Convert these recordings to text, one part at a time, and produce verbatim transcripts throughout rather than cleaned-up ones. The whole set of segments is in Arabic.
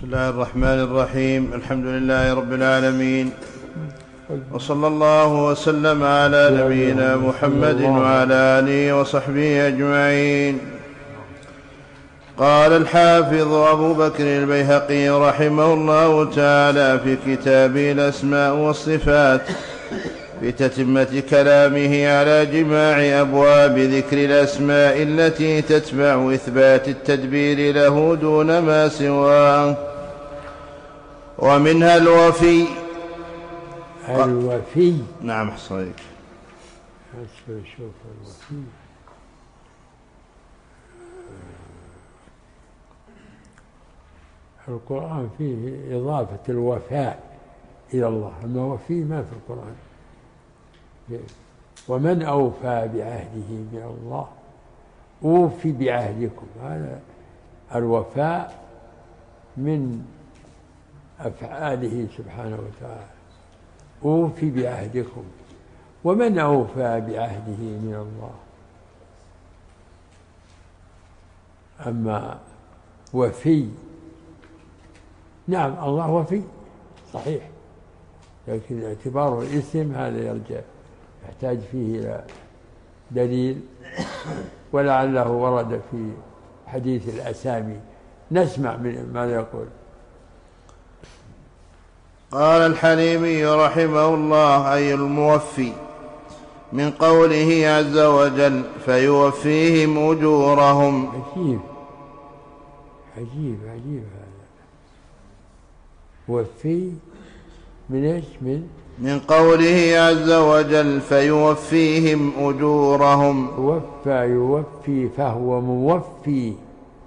بسم الله الرحمن الرحيم. الحمد لله رب العالمين، وصلى الله وسلم على نبينا محمد وعلى آله وصحبه أجمعين. قال الحافظ أبو بكر البيهقي رحمه الله تعالى في كتابه الأسماء والصفات في تتمة كلامه على جماع أبواب ذكر الأسماء التي تتبع إثبات التدبير له دون ما سواه، ومنها الوفي. الوفي نعم حصيك. شوف الوفي القرآن فيه إضافة الوفاء إلى الله، أما وفي ما في القرآن. ومن أوفى بعهده من الله أوفي بعهدكم، هذا الوفاء من أفعاله سبحانه وتعالى، أوفي بعهدكم. ومن أوفى بعهده من الله. أما وفي، نعم الله وفي صحيح، لكن اعتباره الاسم هذا يرجع يحتاج فيه إلى دليل، ولعله ورد في حديث الأسامي. نسمع من ماذا يقول. قال الحليمي رحمه الله: أي الموفي، من قوله عز وجل فيوفيهم أجورهم. عجيب عجيب عجيب هذا. وفي من ايش؟ من من قوله عز وجل فيوفيهم أجورهم. وفى يوفي فهو موفي،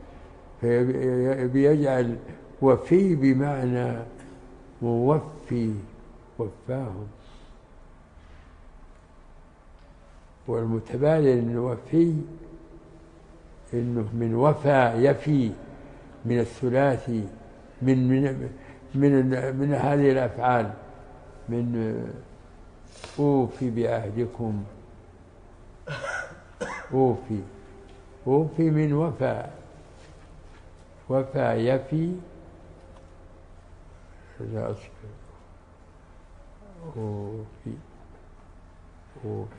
فيجعل وفي بمعنى موفي، وفاهم. والمتبادل إنه وفي إنه من وفى يفي، من الثلاثي، من من من, من هذه الأفعال، من أوفي بعهدكم. أوفي أوفي من وفى، وفى يفي. أوفي أوفي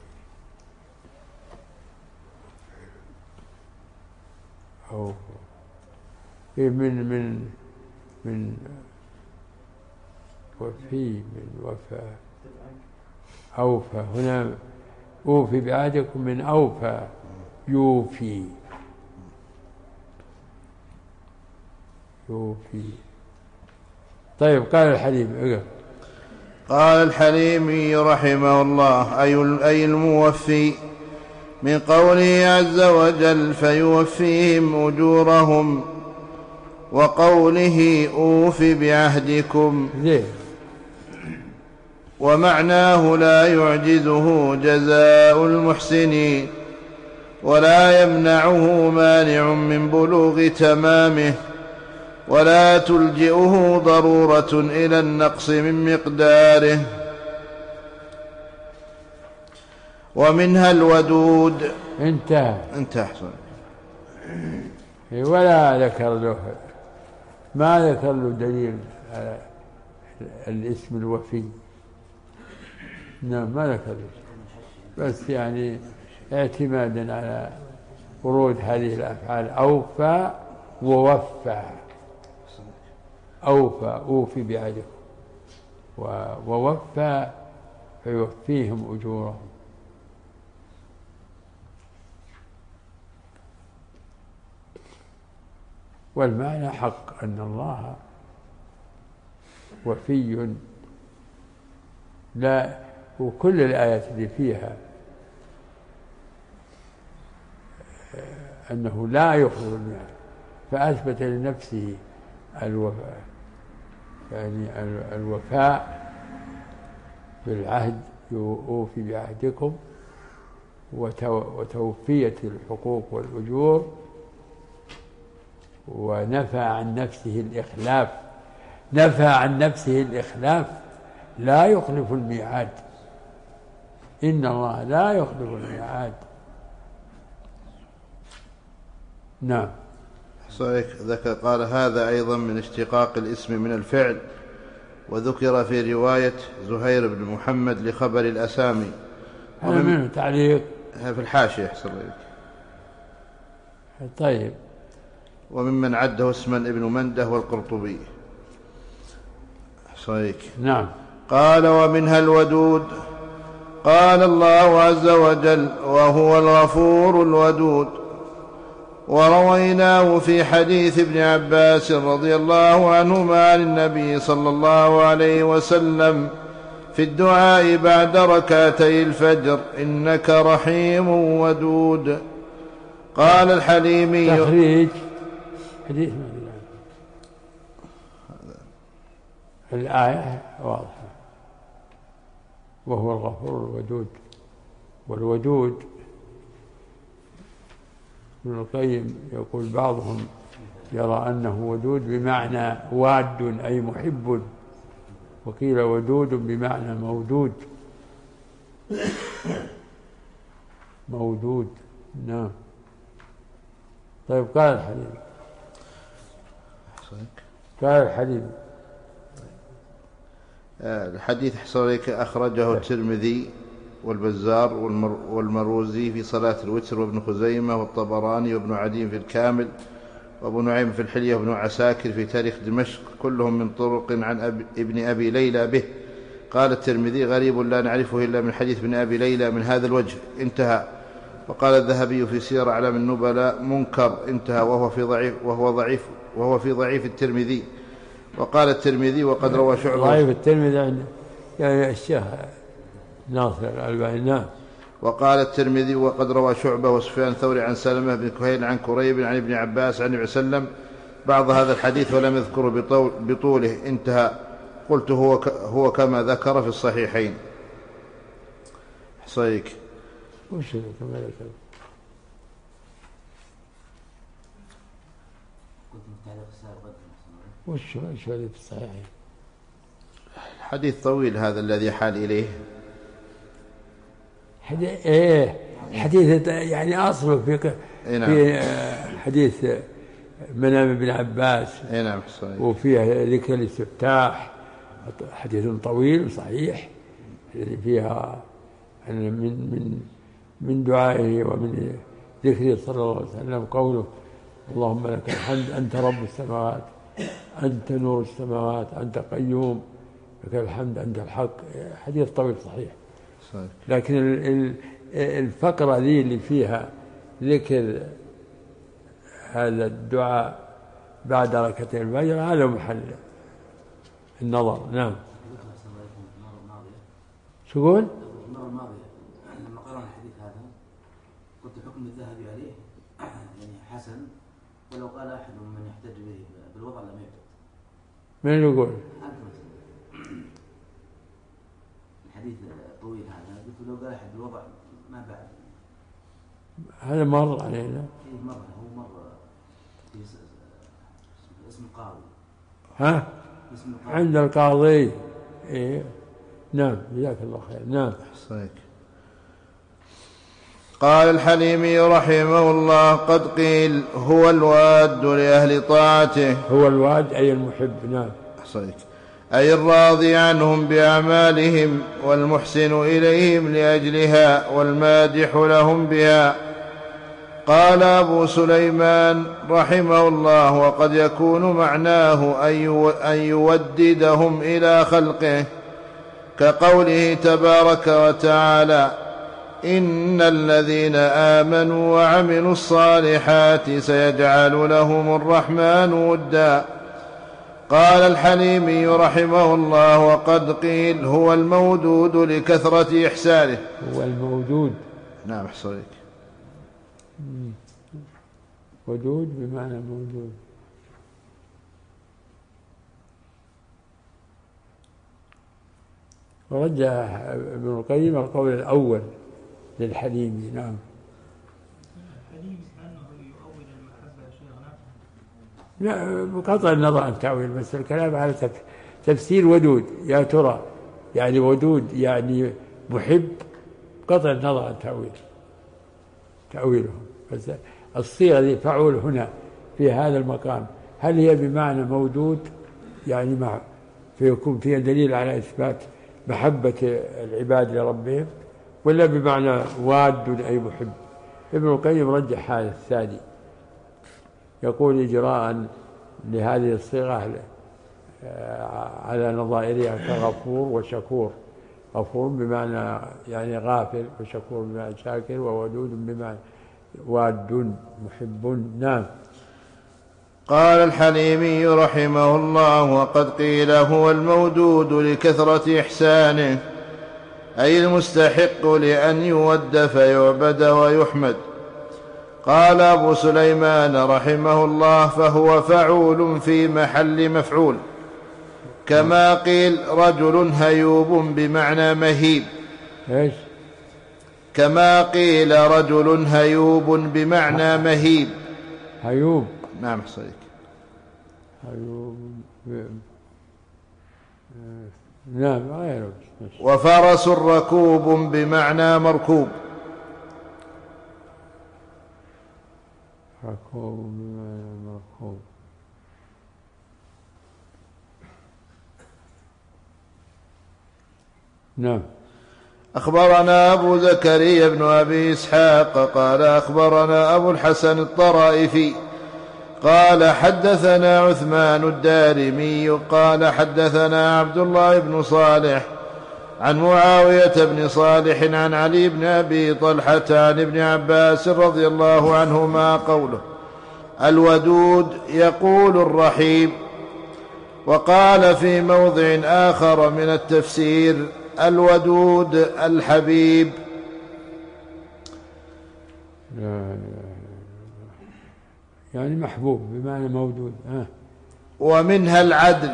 أوفي من من من وفي من وفى أوفى. هنا أوفي بعهدكم من أوفى يوفي يوفي. طيب قال الحليم. قال الحليمي رحمه الله: أي الموفي، من قوله عز وجل فيوفيهم أجورهم، وقوله أوف بعهدكم. ومعناه لا يعجزه جزاء المحسنين، ولا يمنعه مانع من بلوغ تمامه، ولا تلجئه ضرورة إلى النقص من مقداره. ومنها الودود. انتهى انتهى حسن. ولا ذكر له، ما ذكر له دليل على الاسم الوفي. نعم ما ذكر له، بس يعني اعتمادا على ورود هذه الأفعال أوفى ووفى. أوفى أوفي بعهدكم، ووفى فيوفيهم أجورهم. والمعنى حق أن الله وفي، لا. وكل الآيات اللي فيها أنه لا يخرج، فأثبت لنفسه الوفاء، يعني الوفاء بالعهد، يوفي بعهدكم، وتوفية الحقوق والأجور. ونفى عن نفسه الإخلاف، نفى عن نفسه الإخلاف، لا يخلف الميعاد. إن الله لا يخلف الميعاد. نعم صحيح. ذكر قال هذا أيضا من اشتقاق الاسم من الفعل، وذكر في رواية زهير بن محمد لخبر الأسامي. هذا منه تعليق في الحاشية يحصل لك. طيب. وممن عده اسما ابن منده والقرطبي. صحيح. نعم. قال ومنها الودود. قال الله عز وجل وهو الغفور الودود. ورويناه في حديث ابن عباس رضي الله عنهما عن النبي صلى الله عليه وسلم في الدعاء بعد ركعتي الفجر إنك رحيم ودود. قال الحليمي تخريج حديث الآية واضحة، وهو الغفور الودود. والودود ابن القيم يقول بعضهم يرى أنه ودود بمعنى واد أي محب، وقيل ودود بمعنى مودود. مودود. نعم. طيب. قال الحليم قال الحليم الحديث حصريك أخرجه الترمذي والبزار والمروزي في صلاة الوتر، وابن خزيمة والطبراني وابن عدي في الكامل، وابو نعيم في الحلية وابن عساكر في تاريخ دمشق، كلهم من طرق عن أبي ابن أبي ليلى به. قال الترمذي غريب لا نعرفه إلا من حديث ابن أبي ليلى من هذا الوجه، انتهى. وقال الذهبي في سير أعلام النبلاء منكر، انتهى، وهو في ضعيف وهو ضعيف وهو في ضعيف الترمذي. وقال الترمذي وقد روى شعبة. ضعيف الترمذي عند يعني الشيخ ناصر الألباني. نعم. وقال الترمذي وقد روى شعبة وسفيان الثوري عن سلمة بن كهيل عن كريب عن ابن عباس عن النبي صلى الله عليه وسلم بعض هذا الحديث ولم يذكره بطول بطوله، انتهى. قلت هو هو كما ذكر في الصحيحين. صحيح. وش كما ذكر؟ وش وش هذا في الصحيحين؟ حديث طويل هذا الذي حال إليه. حديث إيه حديث يعني أصله في في حديث منام ابن عباس. نعم. وفيه ذكر الاستفتاح، حديث طويل وصحيح الذي فيها من من من دعائه ومن ذكره صلى الله عليه وسلم قوله اللهم لك الحمد أنت رب السماوات أنت نور السماوات أنت قيوم لك الحمد أنت الحق. حديث طويل صحيح. صحيح. لكن الفقرة ذي اللي فيها ذكر هذا الدعاء بعد ركعتي الفجر هذا محل النظر. نعم. شو يقول؟ المرة الماضية لما قرأنا الحديث هذا قلت حكم الذهبي عليه يعني حسن، ولو قال أحد من يحتج به بالوضع لم يعتد. من يقول؟ الحديث طويل هذا، قلت لو قال أحد بالوضع ما بعد. هذا مر علينا. إيه مرة، هو مرة في اسم القاضي. ها؟ اسم القاضي. عند القاضي. إيه. نعم. جزاك الله خير. نعم. صحيح. قال الحليمي رحمه الله قد قيل هو الواد لأهل طاعته. هو الواد أي المحب. نعم. صحيح. أي الراضي عنهم بأعمالهم والمحسن إليهم لأجلها والمادح لهم بها. قال أبو سليمان رحمه الله وقد يكون معناه أن يوددهم إلى خلقه، كقوله تبارك وتعالى إن الذين آمنوا وعملوا الصالحات سيجعل لهم الرحمن ودا. قال الحليمي رحمه الله وقد قيل هو المودود لكثرة إحسانه. هو المودود. نعم. حصريك. ودود بمعنى موجود. ورجح ابن القيم القول الأول للحليمي. نعم. الحليم أنه يؤول المحبة يا شيخنا؟ لا، بقطع النظر عن التأويل، بس الكلام على تفسير ودود. يا ترى يعني ودود يعني محب، قطع النظر عن التأويل تأويلهم. بس الصيغة دي فعول هنا في هذا المقام، هل هي بمعنى موجود يعني مع فيكون فيها دليل على إثبات محبة العباد لربهم، ولا بمعنى واد أي محب؟ ابن القيم رجح هذا الثاني، يقول إجراء لهذه الصيغة على نظائرها كغفور وشكور. غفور بمعنى يعني غافل، وشكور بمعنى شاكر، وودود بمعنى واد محب. نعم. قال الحليمي رحمه الله: وقد قيل هو المودود لكثرة إحسانه، أي المستحق لأن يود فيعبد ويحمد. قال أبو سليمان رحمه الله: فهو فعول في محل مفعول، كما قيل رجل هيوب بمعنى مهيب. إيش؟ كما قيل رجل هيوب بمعنى مهيب. هيوب. نعم صديق. هيوب. نعم غيره. وفرس ركوب بمعنى مركوب. ركوب بمعنى مركوب. نعم. أخبرنا أبو زكريا بن أبي إسحاق قال أخبرنا أبو الحسن الطرائفي قال حدثنا عثمان الدارمي قال حدثنا عبد الله بن صالح عن معاوية بن صالح عن علي بن أبي طلحة عن ابن عباس رضي الله عنهما قوله: الودود يقول الرحيم. وقال في موضع آخر من التفسير: الودود الحبيب. يعني محبوب بمعنى موجود. آه. ومنها العدل.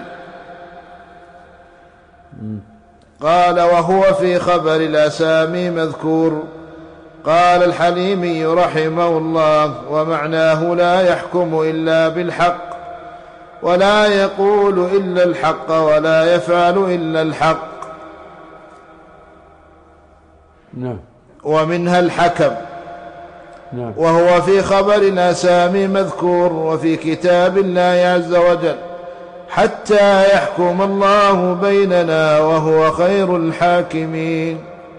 قال وهو في خبر الأسامي مذكور. قال الحليمي رحمه الله: ومعناه لا يحكم إلا بالحق، ولا يقول إلا الحق، ولا يفعل إلا الحق. نعم. ومنها الحكم. نعم. وهو في خبر الأسامي مذكور، وفي كتاب الله عز وجل: حتى يحكم الله بيننا وهو خير الحاكمين.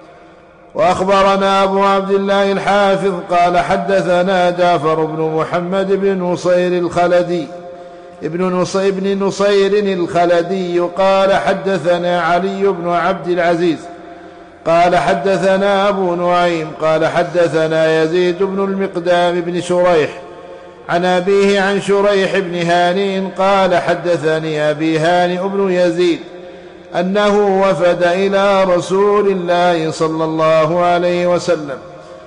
وأخبرنا أبو عبد الله الحافظ قال حدثنا جعفر بن محمد بن نصير الخلدي ابن نصير, ابن نصير الخلدي قال حدثنا علي بن عبد العزيز قال حدثنا أبو نعيم قال حدثنا يزيد بن المقدام بن شريح عن أبيه عن شريح بن هانئ قال حدثني أبي هانئ بن يزيد أنه وفد إلى رسول الله صلى الله عليه وسلم،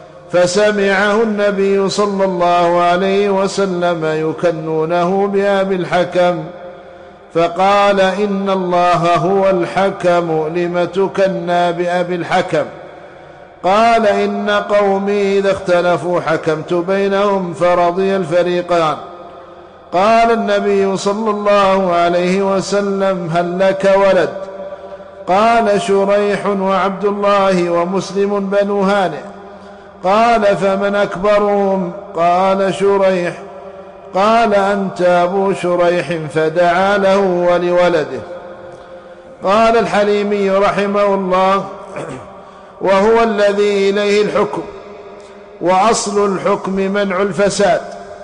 فسمعه النبي صلى الله عليه وسلم يكنونه بأبي الحكم، فقال: إن الله هو الحكم، لم تكنى بأبي الحكم؟ قال: إن قومي إذا اختلفوا حكمت بينهم فرضي الفريقان. قال النبي صلى الله عليه وسلم: هل لك ولد؟ قال: شريح وعبد الله ومسلم بن هانئ. قال: فمن أكبرهم؟ قال: شريح. قال: أنت أبو شريح، فدعا له ولولده. قال الحليمي رحمه الله: وهو الذي إليه الحكم، وأصل الحكم منع الفساد،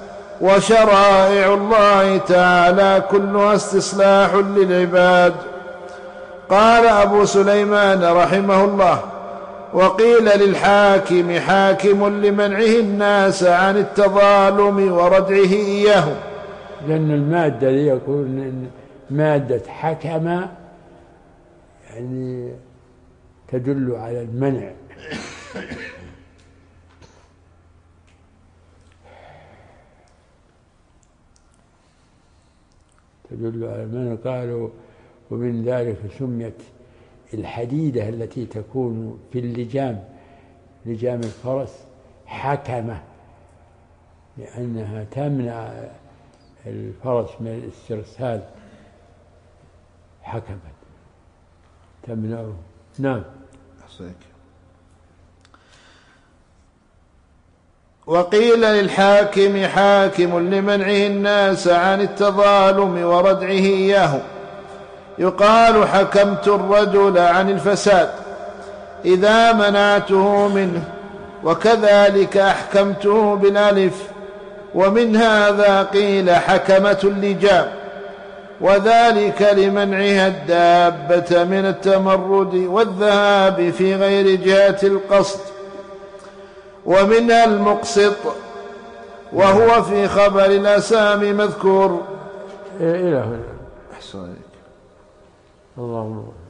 وشرائع الله تعالى كلها استصلاح للعباد. قال أبو سليمان رحمه الله: وقيل للحاكم حاكم لمنعه الناس عن التظالم وردعه إياهم، لأن المادة دي يكون مادة حكم يعني تدل على المنع. تدل على المنع. قالوا ومن ذلك سميت الحديدة التي تكون في اللجام، لجام الفرس، حكمة، لأنها تمنع الفرس من الاسترسال. حكمت تمنعه. نعم. وقيل للحاكم حاكم لمنعه الناس عن التظالم وردعه إياه، يقال حكمت الرجل عن الفساد إذا منعته منه، وكذلك أحكمته بالألف. ومن هذا قيل حكمة اللجام، وذلك لمنعها الدابة من التمرد والذهاب في غير جهة القصد. ومنها المقسط، وهو في خبر الأسامي مذكور. إلى هنا. أحسن عليك. اللهم